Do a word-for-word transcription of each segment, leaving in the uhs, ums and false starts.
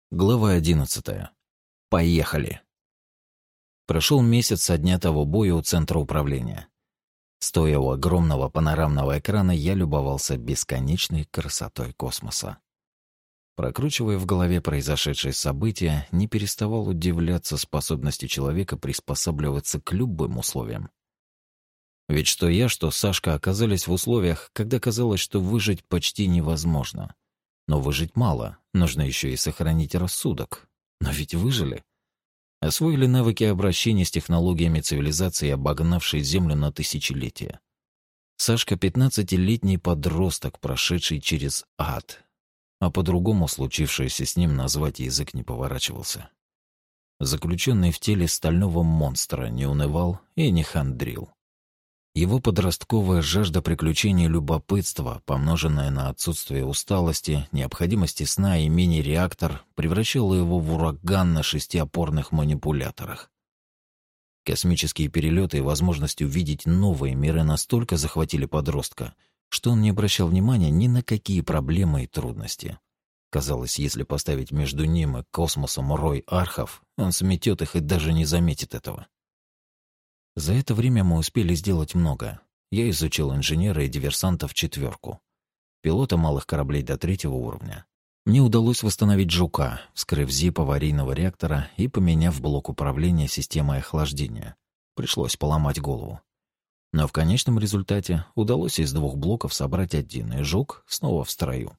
Глава одиннадцатая. Поехали. Прошел месяц со дня того боя у центра управления. Стоя у огромного панорамного экрана, я любовался бесконечной красотой космоса. Прокручивая в голове произошедшие события, не переставал удивляться способности человека приспосабливаться к любым условиям. Ведь что я, что Сашка оказались в условиях, когда казалось, что выжить почти невозможно. Но выжить мало, нужно еще и сохранить рассудок. Но ведь выжили. Освоили навыки обращения с технологиями цивилизации, обогнавшей Землю на тысячелетия. Сашка — пятнадцатилетний подросток, прошедший через ад. А по-другому случившееся с ним назвать язык не поворачивался. Заключенный в теле стального монстра не унывал и не хандрил. Его подростковая жажда приключений и любопытства, помноженная на отсутствие усталости, необходимости сна и мини-реактор, превращала его в ураган на шести опорных манипуляторах. Космические перелеты и возможность увидеть новые миры настолько захватили подростка, что он не обращал внимания ни на какие проблемы и трудности. Казалось, если поставить между ним и космосом рой архов, он сметет их и даже не заметит этого. За это время мы успели сделать много. Я изучил инженера и диверсантов четверку, пилота малых кораблей до третьего уровня. Мне удалось восстановить «Жука», вскрыв зип аварийного реактора и поменяв блок управления системой охлаждения. Пришлось поломать голову. Но в конечном результате удалось из двух блоков собрать один, и «Жук» снова в строю.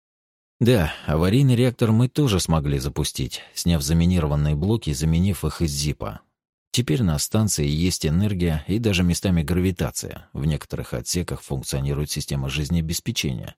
Да, аварийный реактор мы тоже смогли запустить, сняв заминированные блоки и заменив их из зипа. Теперь на станции есть энергия и даже местами гравитация. В некоторых отсеках функционирует система жизнеобеспечения.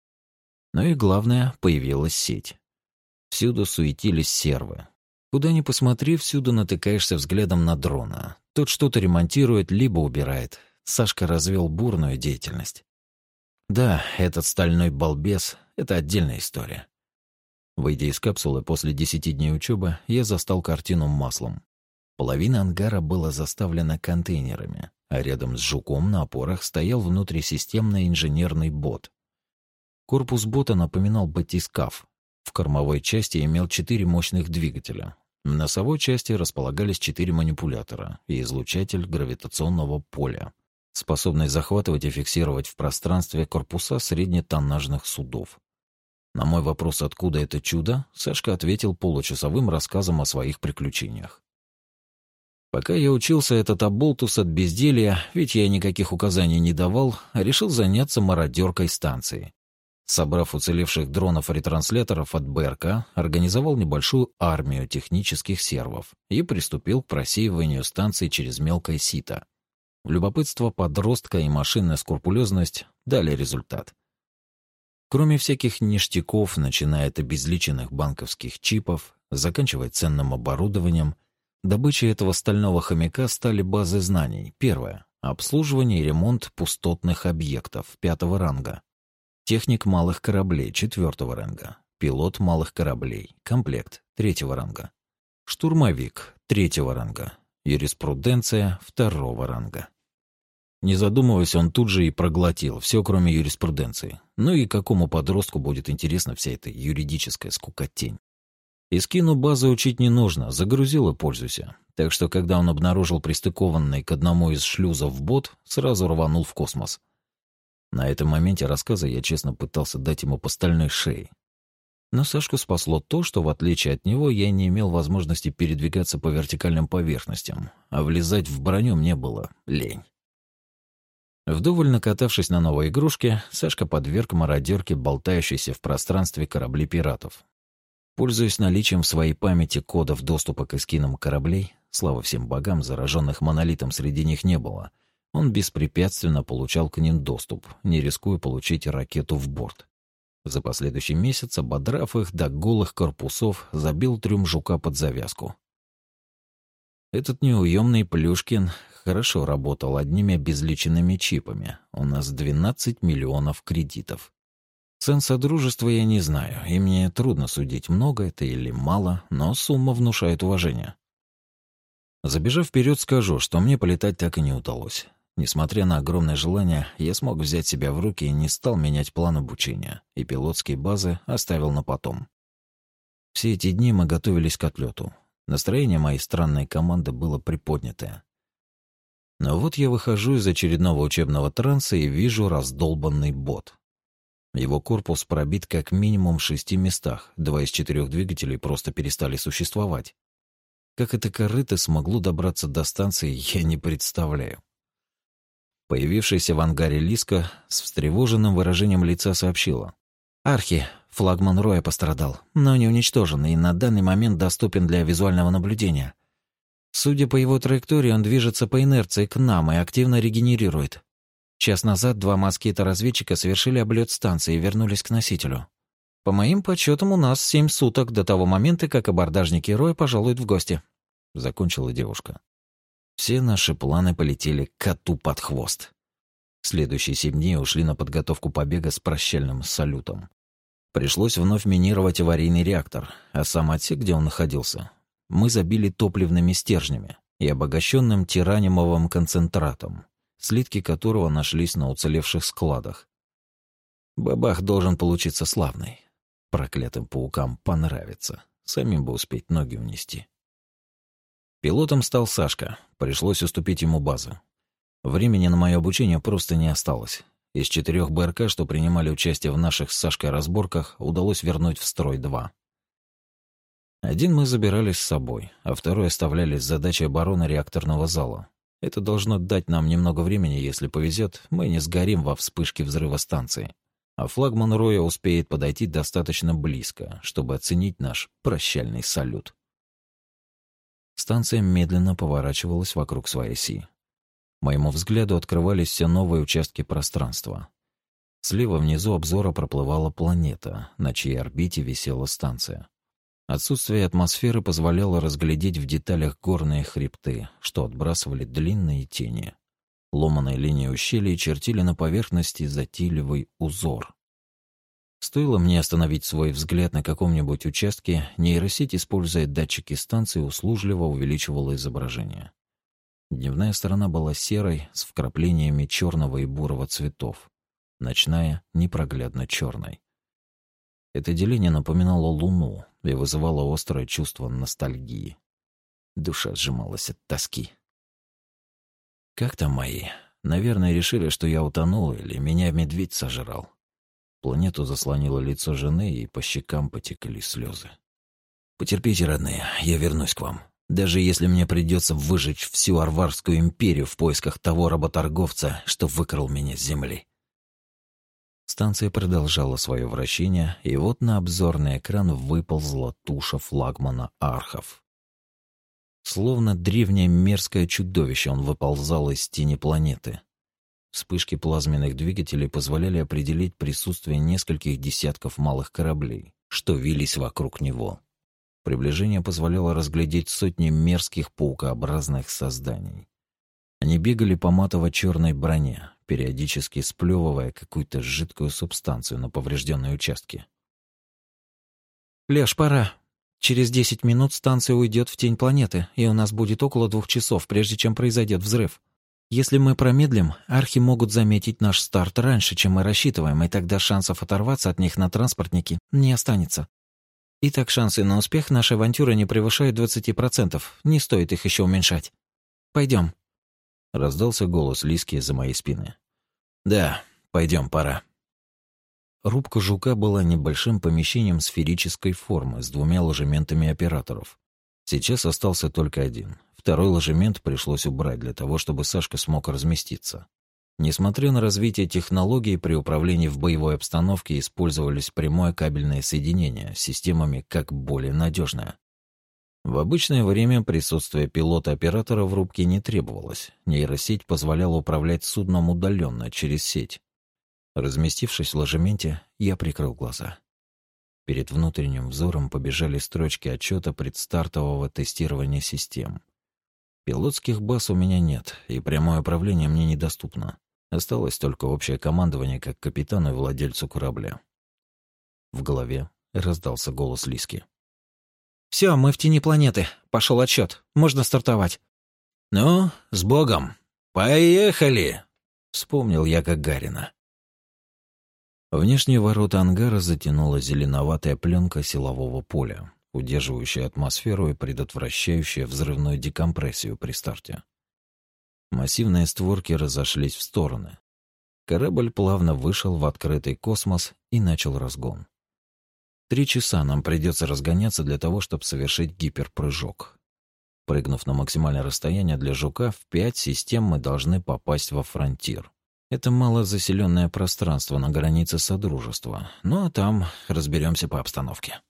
Но и главное, появилась сеть. Всюду суетились сервы. Куда ни посмотри, всюду натыкаешься взглядом на дрона. Тот что-то ремонтирует, либо убирает. Сашка развел бурную деятельность. Да, этот стальной балбес — это отдельная история. Выйдя из капсулы после десяти дней учебы, я застал картину маслом. Половина ангара была заставлена контейнерами, а рядом с «Жуком» на опорах стоял внутрисистемный инженерный бот. Корпус бота напоминал батискаф. В кормовой части имел четыре мощных двигателя. В носовой части располагались четыре манипулятора и излучатель гравитационного поля, способный захватывать и фиксировать в пространстве корпуса среднетоннажных судов. На мой вопрос, откуда это чудо, Сашка ответил получасовым рассказом о своих приключениях. Пока я учился, этот оболтус от безделья, ведь я никаких указаний не давал, решил заняться мародеркой станции. Собрав уцелевших дронов-ретрансляторов от бэ эр ка, организовал небольшую армию технических сервов и приступил к просеиванию станции через мелкое сито. Любопытство подростка и машинная скрупулезность дали результат. Кроме всяких ништяков, начиная от обезличенных банковских чипов, заканчивая ценным оборудованием, добычей этого стального хомяка стали базы знаний. Первое — обслуживание и ремонт пустотных объектов пятого ранга. Техник малых кораблей четвертого ранга. Пилот малых кораблей. Комплект третьего ранга. Штурмовик третьего ранга. Юриспруденция второго ранга. Не задумываясь, он тут же и проглотил все, кроме юриспруденции. Ну и какому подростку будет интересна вся эта юридическая скукотень? Искину базы учить не нужно, загрузил и пользуйся. Так что, когда он обнаружил пристыкованный к одному из шлюзов бот, сразу рванул в космос. На этом моменте рассказа я честно пытался дать ему по стальной шее. Но Сашку спасло то, что, в отличие от него, я не имел возможности передвигаться по вертикальным поверхностям, а влезать в броню мне было лень. Вдоволь накатавшись на новой игрушке, Сашка подверг мародерке болтающейся в пространстве корабли пиратов. Пользуясь наличием в своей памяти кодов доступа к эскинам кораблей, слава всем богам, зараженных монолитом среди них не было, он беспрепятственно получал к ним доступ, не рискуя получить ракету в борт. За последующий месяц, ободрав их до голых корпусов, забил трюм «Жука» под завязку. Этот неуемный Плюшкин хорошо работал одними обезличенными чипами. У нас двенадцать миллионов кредитов. Цен содружества я не знаю, и мне трудно судить, много это или мало, но сумма внушает уважение. Забежав вперед, скажу, что мне полетать так и не удалось. Несмотря на огромное желание, я смог взять себя в руки и не стал менять план обучения, и пилотские базы оставил на потом. Все эти дни мы готовились к отлету. Настроение моей странной команды было приподнятое. Но вот я выхожу из очередного учебного транса и вижу раздолбанный бот. Его корпус пробит как минимум в шести местах, два из четырех двигателей просто перестали существовать. Как это корыто смогло добраться до станции, я не представляю. Появившаяся в ангаре Лиска с встревоженным выражением лица сообщила. «Архи, флагман Роя пострадал, но не уничтожен и на данный момент доступен для визуального наблюдения. Судя по его траектории, он движется по инерции к нам и активно регенерирует. Час назад два москита-разведчика совершили облет станции и вернулись к носителю. По моим подсчетам, у нас семь суток до того момента, как абордажники Роя пожалуют в гости», — закончила девушка. Все наши планы полетели коту под хвост. Следующие семь дней ушли на подготовку побега с прощальным салютом. Пришлось вновь минировать аварийный реактор, а сам отсек, где он находился, мы забили топливными стержнями и обогащенным тираниумовым концентратом, слитки которого нашлись на уцелевших складах. Бабах должен получиться славный. Проклятым паукам понравится. Самим бы успеть ноги унести. Пилотом стал Сашка. Пришлось уступить ему базу. Времени на мое обучение просто не осталось. Из четырех БРК, что принимали участие в наших с Сашкой разборках, удалось вернуть в строй два. Один мы забирали с собой, а второй оставляли с задачей обороны реакторного зала. Это должно дать нам немного времени, если повезет, мы не сгорим во вспышке взрыва станции. А флагман Роя успеет подойти достаточно близко, чтобы оценить наш прощальный салют. Станция медленно поворачивалась вокруг своей оси. Моему взгляду открывались все новые участки пространства. Слева внизу обзора проплывала планета, на чьей орбите висела станция. Отсутствие атмосферы позволяло разглядеть в деталях горные хребты, что отбрасывали длинные тени. Ломаные линии ущелий чертили на поверхности затейливый узор. Стоило мне остановить свой взгляд на каком-нибудь участке, нейросеть, используя датчики станции, услужливо увеличивала изображение. Дневная сторона была серой, с вкраплениями черного и бурого цветов. Ночная — непроглядно черной. Это деление напоминало луну и вызывало острое чувство ностальгии. Душа сжималась от тоски. Как там мои? Наверное, решили, что я утонул или меня медведь сожрал. Планету заслонило лицо жены, и по щекам потекли слезы. «Потерпите, родные, я вернусь к вам. Даже если мне придется выжечь всю Арварскую империю в поисках того работорговца, что выкрал меня с земли». Станция продолжала свое вращение, и вот на обзорный экран выползла туша флагмана Архов. Словно древнее мерзкое чудовище он выползал из тени планеты. Вспышки плазменных двигателей позволяли определить присутствие нескольких десятков малых кораблей, что вились вокруг него. Приближение позволяло разглядеть сотни мерзких паукообразных созданий. Они бегали по матово-черной броне, периодически сплевывая какую-то жидкую субстанцию на поврежденные участки. «Лёш, пора. Через десять минут станция уйдет в тень планеты, и у нас будет около двух часов, прежде чем произойдет взрыв. Если мы промедлим, архи могут заметить наш старт раньше, чем мы рассчитываем, и тогда шансов оторваться от них на транспортнике не останется. Итак, шансы на успех нашей авантюры не превышают двадцати процентов. Не стоит их еще уменьшать. Пойдем. Раздался голос Лиски из-за моей спины. «Да, пойдем, пора». Рубка «Жука» была небольшим помещением сферической формы с двумя ложементами операторов. Сейчас остался только один. Второй ложемент пришлось убрать для того, чтобы Сашка смог разместиться. Несмотря на развитие технологий, при управлении в боевой обстановке использовались прямое кабельное соединение с системами как более надежное. В обычное время присутствие пилота-оператора в рубке не требовалось. Нейросеть позволяла управлять судном удаленно через сеть. Разместившись в ложементе, я прикрыл глаза. Перед внутренним взором побежали строчки отчета предстартового тестирования систем. Пилотских баз у меня нет, и прямое управление мне недоступно. Осталось только общее командование как капитану и владельцу корабля. В голове раздался голос Лиски. «Все, мы в тени планеты. Пошел отсчет. Можно стартовать». «Ну, с Богом! Поехали!» — вспомнил я Гагарина. Внешние ворота ангара затянула зеленоватая пленка силового поля. удерживающая атмосферу и предотвращающая взрывную декомпрессию при старте. Массивные створки разошлись в стороны. Корабль плавно вышел в открытый космос и начал разгон. Три часа нам придется разгоняться для того, чтобы совершить гиперпрыжок. Прыгнув на максимальное расстояние для жука, в пять систем мы должны попасть во фронтир. Это малозаселенное пространство на границе Содружества, ну а там разберемся по обстановке.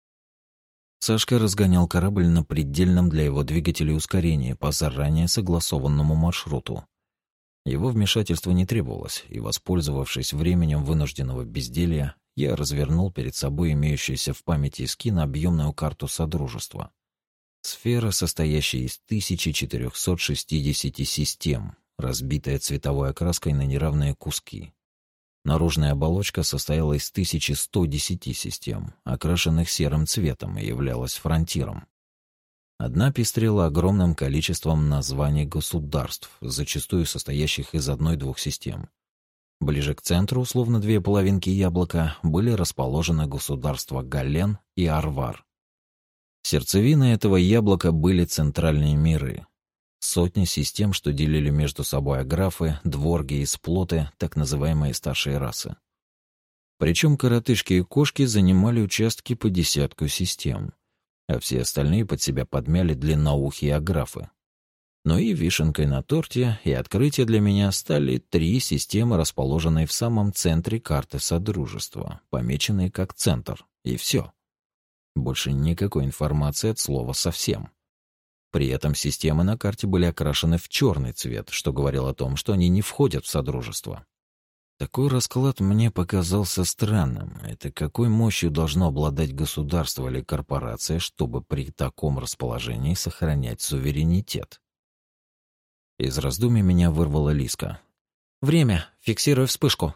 Сашка разгонял корабль на предельном для его двигателей ускорении по заранее согласованному маршруту. Его вмешательство не требовалось, и, воспользовавшись временем вынужденного безделья, я развернул перед собой имеющуюся в памяти эскин объемную карту Содружества. Сфера, состоящая из тысячи четырёхсот шестидесяти систем, разбитая цветовой окраской на неравные куски. Наружная оболочка состояла из тысячи ста десяти систем, окрашенных серым цветом, и являлась фронтиром. Одна пестрела огромным количеством названий государств, зачастую состоящих из одной-двух систем. Ближе к центру, словно две половинки яблока, были расположены государства Гален и Арвар. Сердцевиной этого яблока были центральные миры. Сотни систем, что делили между собой аграфы, дворги и сплоты, так называемые старшие расы. Причем коротышки и кошки занимали участки по десятку систем, а все остальные под себя подмяли длинноухие аграфы. Но и вишенкой на торте и открытие для меня стали три системы, расположенные в самом центре карты Содружества, помеченные как центр, и все. Больше никакой информации от слова совсем. При этом системы на карте были окрашены в черный цвет, что говорило о том, что они не входят в Содружество. Такой расклад мне показался странным. Это какой мощью должно обладать государство или корпорация, чтобы при таком расположении сохранять суверенитет? Из раздумий меня вырвала Лиска. «Время! Фиксируй вспышку!»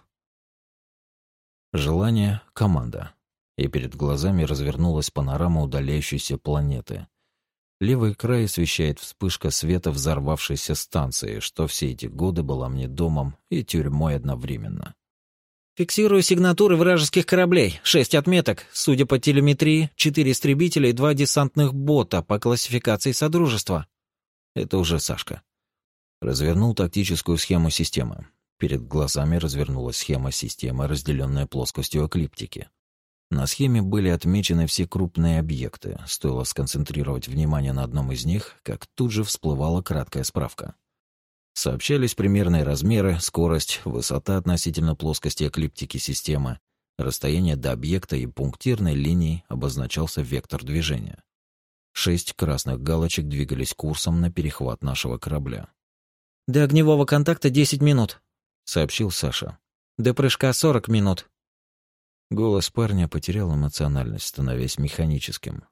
Желание — команда. И перед глазами развернулась панорама удаляющейся планеты. Левый край освещает вспышка света взорвавшейся станции, что все эти годы была мне домом и тюрьмой одновременно. «Фиксирую сигнатуры вражеских кораблей. Шесть отметок. Судя по телеметрии, четыре истребителя и два десантных бота по классификации Содружества». Это уже Сашка. Развернул тактическую схему системы. Перед глазами развернулась схема системы, разделенная плоскостью эклиптики. На схеме были отмечены все крупные объекты. Стоило сконцентрировать внимание на одном из них, как тут же всплывала краткая справка. Сообщались примерные размеры, скорость, высота относительно плоскости эклиптики системы, расстояние до объекта и пунктирной линией обозначался вектор движения. Шесть красных галочек двигались курсом на перехват нашего корабля. «До огневого контакта десять минут», — сообщил Саша. «До прыжка сорок минут». Голос парня потерял эмоциональность, становясь механическим.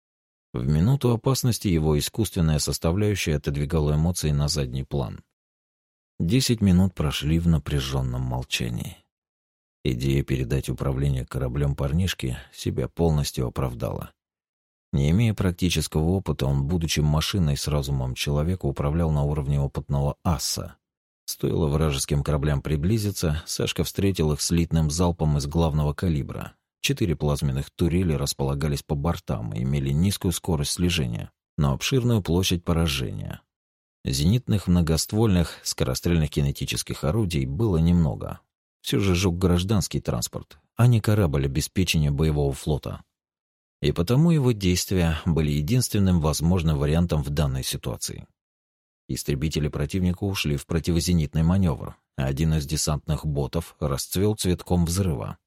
В минуту опасности его искусственная составляющая отодвигала эмоции на задний план. Десять минут прошли в напряженном молчании. Идея передать управление кораблем парнишке себя полностью оправдала. Не имея практического опыта, он, будучи машиной с разумом человека, управлял на уровне опытного аса. Стоило вражеским кораблям приблизиться, Сашка встретил их слитным залпом из главного калибра. Четыре плазменных турели располагались по бортам и имели низкую скорость слежения, но обширную площадь поражения. Зенитных многоствольных скорострельных кинетических орудий было немного. Все же «Жук» — гражданский транспорт, а не корабль обеспечения боевого флота. И потому его действия были единственным возможным вариантом в данной ситуации. Истребители противника ушли в противозенитный маневр, а один из десантных ботов расцвел цветком взрыва.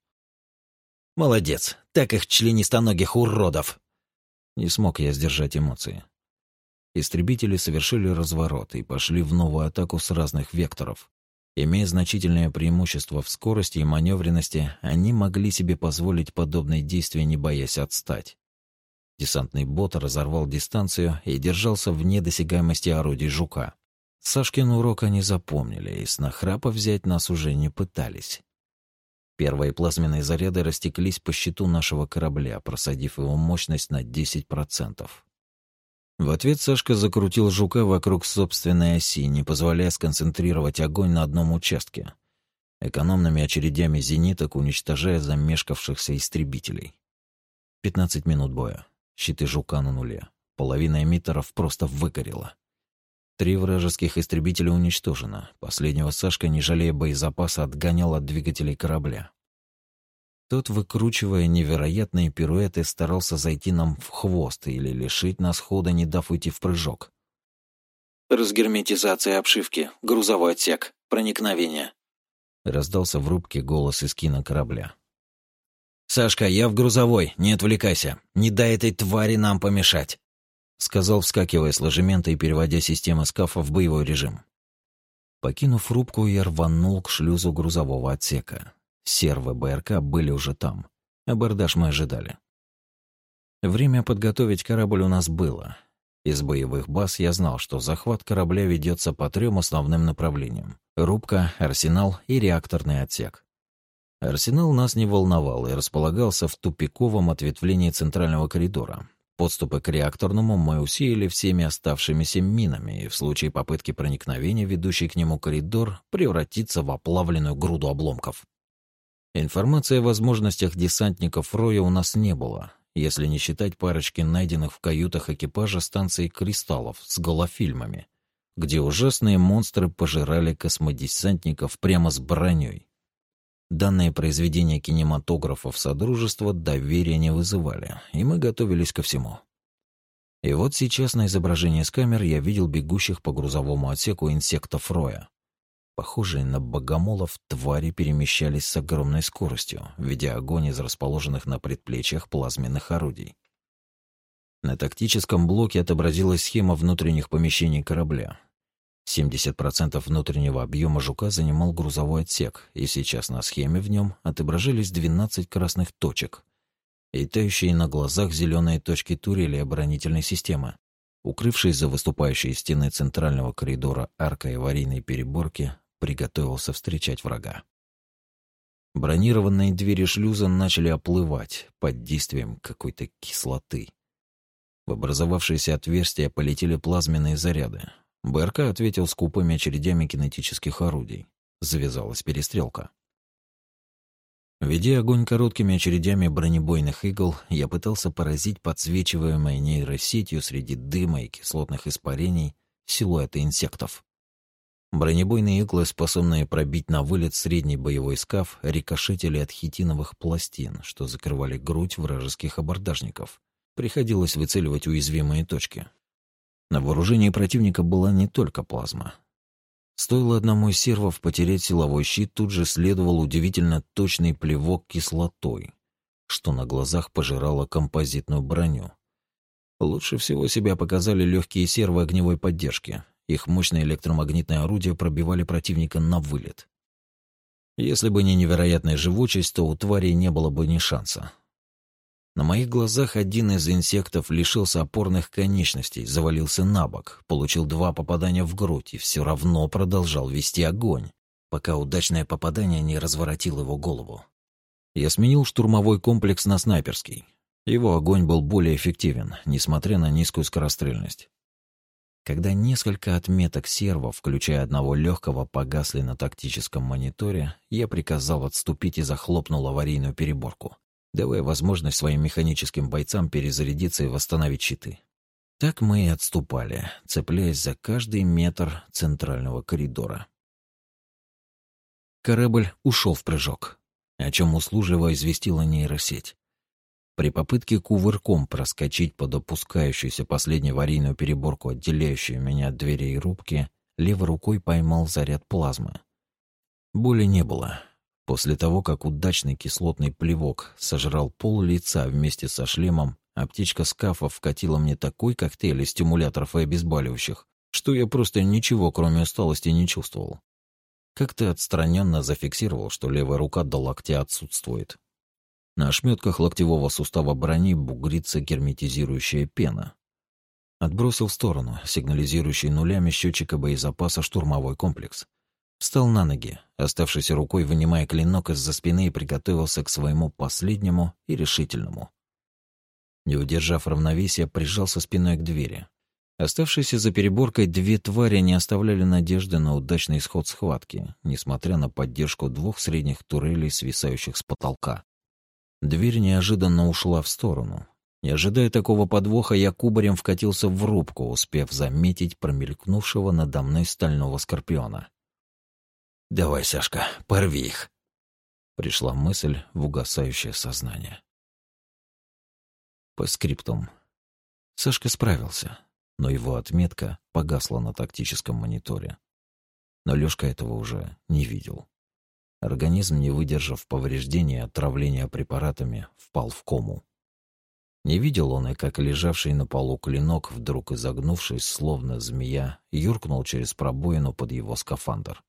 «Молодец! Так их членистоногих уродов!» Не смог я сдержать эмоции. Истребители совершили разворот и пошли в новую атаку с разных векторов. Имея значительное преимущество в скорости и маневренности, они могли себе позволить подобные действия, не боясь отстать. Десантный бот разорвал дистанцию и держался вне досягаемости орудий «Жука». Сашкин урок они запомнили, и с нахрапа взять нас уже не пытались. Первые плазменные заряды растеклись по щиту нашего корабля, просадив его мощность на десять процентов. В ответ Сашка закрутил «Жука» вокруг собственной оси, не позволяя сконцентрировать огонь на одном участке, экономными очередями зениток уничтожая замешкавшихся истребителей. пятнадцать минут боя. Щиты «Жука» на нуле. Половина эмиттеров просто выгорела. Три вражеских истребителя уничтожено. Последнего Сашка, не жалея боезапаса, отгонял от двигателей корабля. Тот, выкручивая невероятные пируэты, старался зайти нам в хвост или лишить нас хода, не дав уйти в прыжок. «Разгерметизация обшивки. Грузовой отсек. Проникновение». Раздался в рубке голос из кинокорабля. «Сашка, я в грузовой. Не отвлекайся. Не дай этой твари нам помешать», — сказал, вскакивая с ложемента и переводя систему скафа в боевой режим. Покинув рубку, я рванул к шлюзу грузового отсека. Сервы БРК были уже там. Абордаж мы ожидали. Время подготовить корабль у нас было. Из боевых баз я знал, что захват корабля ведется по трем основным направлениям: рубка, арсенал и реакторный отсек. Арсенал нас не волновал и располагался в тупиковом ответвлении центрального коридора. Подступы к реакторному мы усеяли всеми оставшимися минами, и в случае попытки проникновения ведущий к нему коридор превратится в оплавленную груду обломков. Информации о возможностях десантников Роя у нас не было, если не считать парочки найденных в каютах экипажа станции кристаллов с голофильмами, где ужасные монстры пожирали космодесантников прямо с броней. Данные произведения кинематографов Содружества доверия не вызывали, и мы готовились ко всему. И вот сейчас на изображении с камер я видел бегущих по грузовому отсеку инсектов Роя. Похожие на богомолов, твари перемещались с огромной скоростью, ведя огонь из расположенных на предплечьях плазменных орудий. На тактическом блоке отобразилась схема внутренних помещений корабля. семьдесят процентов внутреннего объема «Жука» занимал грузовой отсек, и сейчас на схеме в нем отображались двенадцать красных точек и тающие на глазах зеленые точки турели оборонительной системы. Укрывшись за выступающей из стены центрального коридора аркой аварийной переборки, приготовился встречать врага. Бронированные двери шлюза начали оплывать под действием какой-то кислоты. В образовавшиеся отверстия полетели плазменные заряды. БРК ответил скупыми очередями кинетических орудий. Завязалась перестрелка. Ведя огонь короткими очередями бронебойных игл, я пытался поразить подсвечиваемой нейросетью среди дыма и кислотных испарений силуэты инсектов. Бронебойные иглы, способные пробить на вылет средний боевой скаф, рикошетили от хитиновых пластин, что закрывали грудь вражеских абордажников. Приходилось выцеливать уязвимые точки. На вооружении противника была не только плазма. Стоило одному из сервов потерять силовой щит, тут же следовал удивительно точный плевок кислотой, что на глазах пожирало композитную броню. Лучше всего себя показали легкие сервы огневой поддержки. Их мощные электромагнитные орудия пробивали противника на вылет. Если бы не невероятная живучесть, то у тварей не было бы ни шанса. На моих глазах один из инсектов лишился опорных конечностей, завалился на бок, получил два попадания в грудь и все равно продолжал вести огонь, пока удачное попадание не разворотило его голову. Я сменил штурмовой комплекс на снайперский. Его огонь был более эффективен, несмотря на низкую скорострельность. Когда несколько отметок сервов, включая одного легкого, погасли на тактическом мониторе, я приказал отступить и захлопнул аварийную переборку, давая возможность своим механическим бойцам перезарядиться и восстановить щиты. Так мы и отступали, цепляясь за каждый метр центрального коридора. Корабль ушел в прыжок, о чем услужливо известила нейросеть. При попытке кувырком проскочить под опускающуюся последнюю аварийную переборку, отделяющую меня от дверей рубки, левой рукой поймал заряд плазмы. Боли не было. После того, как удачный кислотный плевок сожрал пол лица вместе со шлемом, аптечка скафа вкатила мне такой коктейль из стимуляторов и обезболивающих, что я просто ничего, кроме усталости, не чувствовал. Как-то отстраненно зафиксировал, что левая рука до локтя отсутствует. На ошметках локтевого сустава брони бугрится герметизирующая пена. Отбросил в сторону сигнализирующий нулями счетчика боезапаса штурмовой комплекс. Встал на ноги, оставшейся рукой вынимая клинок из-за спины, и приготовился к своему последнему и решительному. Не удержав равновесия, прижался спиной к двери. Оставшиеся за переборкой две твари не оставляли надежды на удачный исход схватки, несмотря на поддержку двух средних турелей, свисающих с потолка. Дверь неожиданно ушла в сторону. Не ожидая такого подвоха, я кубарем вкатился в рубку, успев заметить промелькнувшего надо мной стального скорпиона. «Давай, Сашка, порви их!» Пришла мысль в угасающее сознание. По скриптум. Сашка справился, но его отметка погасла на тактическом мониторе. Но Лёшка этого уже не видел. Организм, не выдержав повреждения и отравления препаратами, впал в кому. Не видел он и как лежавший на полу клинок, вдруг изогнувшись, словно змея, юркнул через пробоину под его скафандр.